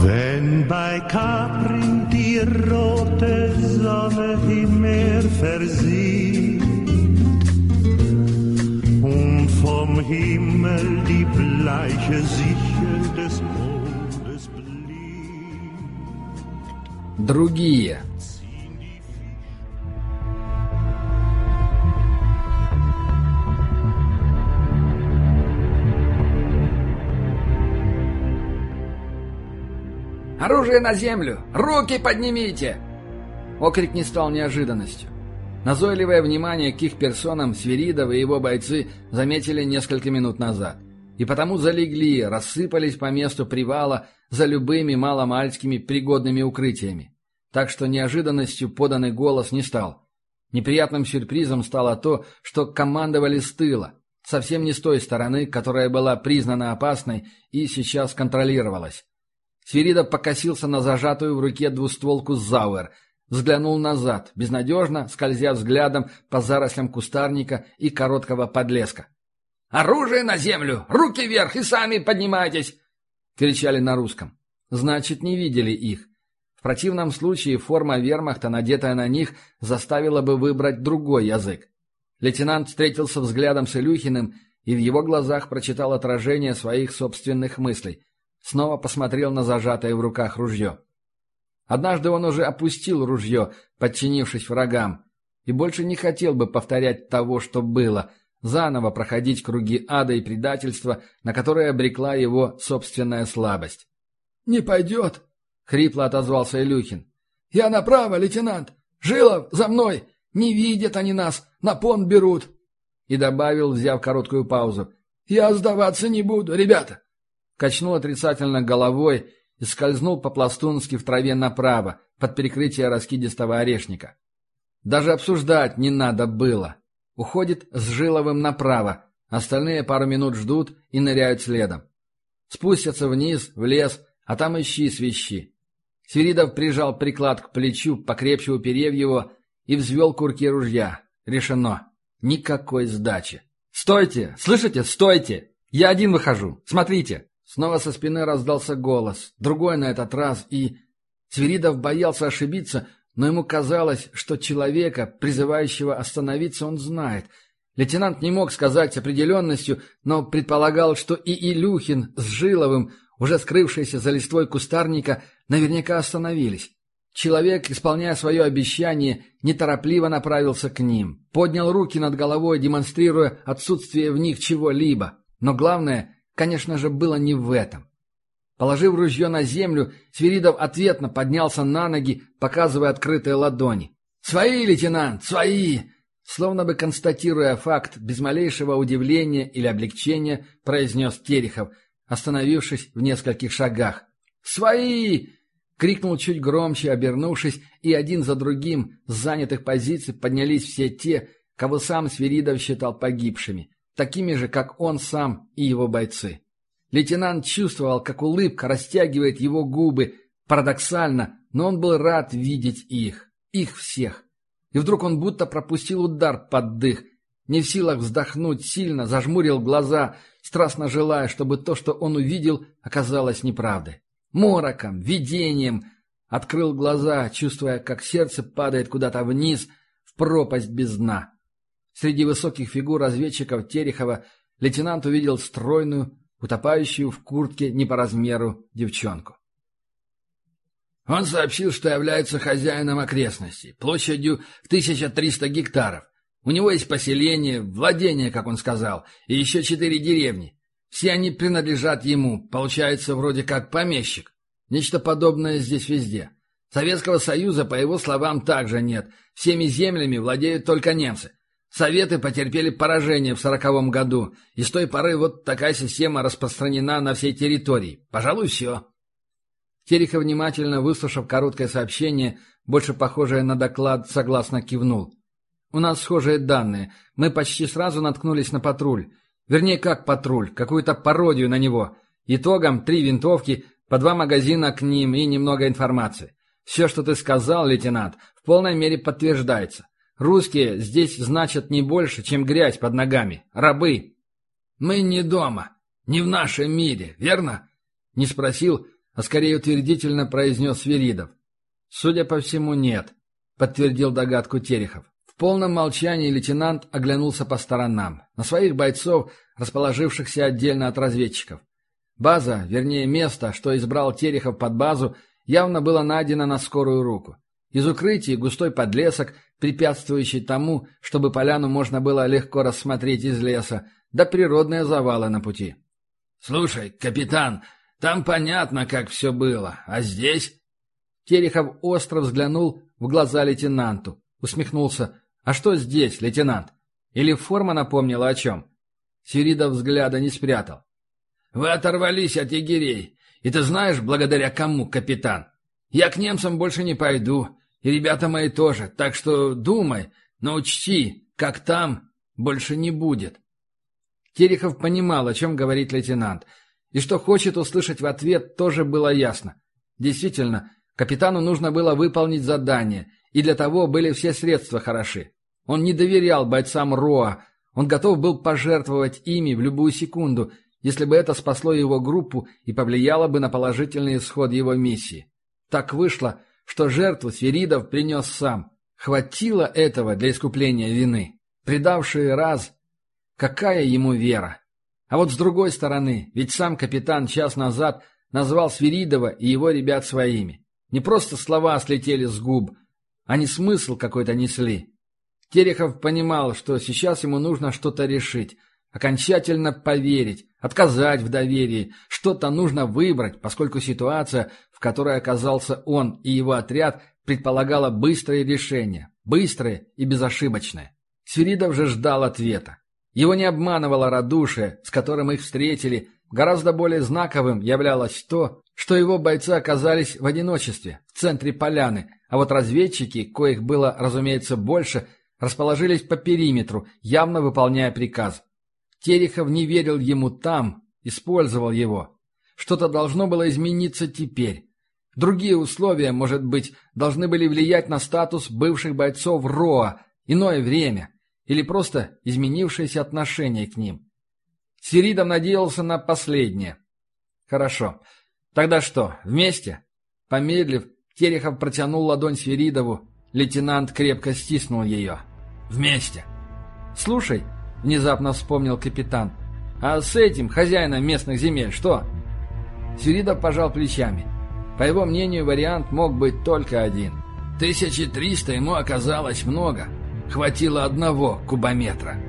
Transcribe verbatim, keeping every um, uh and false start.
Wenn bei Capri die rote Sonne im Meer versieht und vom Himmel die bleiche Sichel des Mondes blieb. Другие. «Оружие на землю! Руки поднимите!» Окрик не стал неожиданностью. Назойливое внимание к их персонам Свиридов и его бойцы заметили несколько минут назад. И потому залегли, рассыпались по месту привала за любыми маломальскими пригодными укрытиями. Так что неожиданностью поданный голос не стал. Неприятным сюрпризом стало то, что командовали с тыла, совсем не с той стороны, которая была признана опасной и сейчас контролировалась. Свиридов покосился на зажатую в руке двустволку Зауэр, взглянул назад, безнадежно скользя взглядом по зарослям кустарника и короткого подлеска. «Оружие на землю! Руки вверх и сами поднимайтесь!» — кричали на русском. Значит, не видели их. В противном случае форма вермахта, надетая на них, заставила бы выбрать другой язык. Лейтенант встретился взглядом с Илюхиным и в его глазах прочитал отражение своих собственных мыслей. Снова посмотрел на зажатое в руках ружье. Однажды он уже опустил ружье, подчинившись врагам, и больше не хотел бы повторять того, что было, заново проходить круги ада и предательства, на которые обрекла его собственная слабость. «Не пойдет!» — хрипло отозвался Илюхин. «Я направо, лейтенант! Жилов, за мной! Не видят они нас, на понт берут!» И добавил, взяв короткую паузу. «Я сдаваться не буду, ребята!» Качнул отрицательно головой и скользнул по-пластунски в траве направо, под перекрытие раскидистого орешника. Даже обсуждать не надо было. Уходит с Жиловым направо, остальные пару минут ждут и ныряют следом. Спустятся вниз, в лес, а там ищи свищи. Свиридов прижал приклад к плечу, покрепче уперев его, и взвел курки ружья. Решено. Никакой сдачи. «Стойте! Слышите? Стойте! Я один выхожу! Смотрите!» Снова со спины раздался голос, другой на этот раз, и... Свиридов боялся ошибиться, но ему казалось, что человека, призывающего остановиться, он знает. Лейтенант не мог сказать с определенностью, но предполагал, что и Илюхин с Жиловым, уже скрывшиеся за листвой кустарника, наверняка остановились. Человек, исполняя свое обещание, неторопливо направился к ним, поднял руки над головой, демонстрируя отсутствие в них чего-либо. Но главное... Конечно же, было не в этом. Положив ружье на землю, Свиридов ответно поднялся на ноги, показывая открытые ладони. «Свои, лейтенант, свои!» Словно бы констатируя факт, без малейшего удивления или облегчения, произнес Терехов, остановившись в нескольких шагах. «Свои!» — крикнул чуть громче, обернувшись, и один за другим с занятых позиций поднялись все те, кого сам Свиридов считал погибшими. Такими же, как он сам и его бойцы. Лейтенант чувствовал, как улыбка растягивает его губы. Парадоксально, но он был рад видеть их. Их всех. И вдруг он будто пропустил удар под дых. Не в силах вздохнуть сильно, зажмурил глаза, страстно желая, чтобы то, что он увидел, оказалось неправдой. Мороком, видением. Открыл глаза, чувствуя, как сердце падает куда-то вниз, в пропасть без дна. Среди высоких фигур разведчиков Терехова лейтенант увидел стройную, утопающую в куртке не по размеру девчонку. Он сообщил, что является хозяином окрестностей, площадью в тысяча триста гектаров. У него есть поселение, владение, как он сказал, и еще четыре деревни. Все они принадлежат ему, получается вроде как помещик. Нечто подобное здесь везде. Советского Союза, по его словам, также нет. Всеми землями владеют только немцы. Советы потерпели поражение в сороковом году, и с той поры вот такая система распространена на всей территории. Пожалуй, все. Терехов, внимательно выслушав короткое сообщение, больше похожее на доклад, согласно кивнул. «У нас схожие данные. Мы почти сразу наткнулись на патруль. Вернее, как патруль, какую-то пародию на него. Итогом три винтовки, по два магазина к ним и немного информации. Все, что ты сказал, лейтенант, в полной мере подтверждается. Русские здесь значат не больше, чем грязь под ногами. Рабы. Мы не дома, не в нашем мире, верно? Не спросил, а скорее утвердительно произнес Свиридов. «Судя по всему, нет», — подтвердил догадку Терехов. В полном молчании лейтенант оглянулся по сторонам, на своих бойцов, расположившихся отдельно от разведчиков. База, вернее место, что избрал Терехов под базу, явно было найдено на скорую руку. Из укрытий густой подлесок, препятствующий тому, чтобы поляну можно было легко рассмотреть из леса, да природные завалы на пути. «Слушай, капитан, там понятно, как все было, а здесь...» Терехов остро взглянул в глаза лейтенанту, усмехнулся. «А что здесь, лейтенант? Или форма напомнила о чем?» Свиридов взгляда не спрятал. «Вы оторвались от егерей, и ты знаешь, благодаря кому, капитан? Я к немцам больше не пойду, и ребята мои тоже, так что думай, но учти, как там, больше не будет». Терехов понимал, о чем говорит лейтенант, и что хочет услышать в ответ, тоже было ясно. Действительно, капитану нужно было выполнить задание, и для того были все средства хороши. Он не доверял бойцам РОА, он готов был пожертвовать ими в любую секунду, если бы это спасло его группу и повлияло бы на положительный исход его миссии. Так вышло, что жертву Свиридов принес сам. Хватило этого для искупления вины. Предавший раз, какая ему вера? А вот с другой стороны, ведь сам капитан час назад назвал Свиридова и его ребят своими. Не просто слова слетели с губ, они смысл какой-то несли. Терехов понимал, что сейчас ему нужно что-то решить, окончательно поверить, отказать в доверии, что-то нужно выбрать, поскольку ситуация, в которой оказался он и его отряд, предполагала быстрое решение, быстрое и безошибочное. Свиридов же ждал ответа. Его не обманывало радушие, с которым их встретили, гораздо более знаковым являлось то, что его бойцы оказались в одиночестве, в центре поляны, а вот разведчики, коих было, разумеется, больше, расположились по периметру, явно выполняя приказ. Терехов не верил ему там, использовал его. Что-то должно было измениться теперь. Другие условия, может быть, должны были влиять на статус бывших бойцов РОА, иное время, или просто изменившееся отношение к ним. Свиридов надеялся на последнее. Хорошо. Тогда что, вместе? Помедлив, Терехов протянул ладонь Свиридову. Лейтенант крепко стиснул ее. Вместе. Слушай, внезапно вспомнил капитан, а с этим хозяином местных земель что? Свиридов пожал плечами. По его мнению, вариант мог быть только один. Тысячи триста ему оказалось много. Хватило одного кубометра.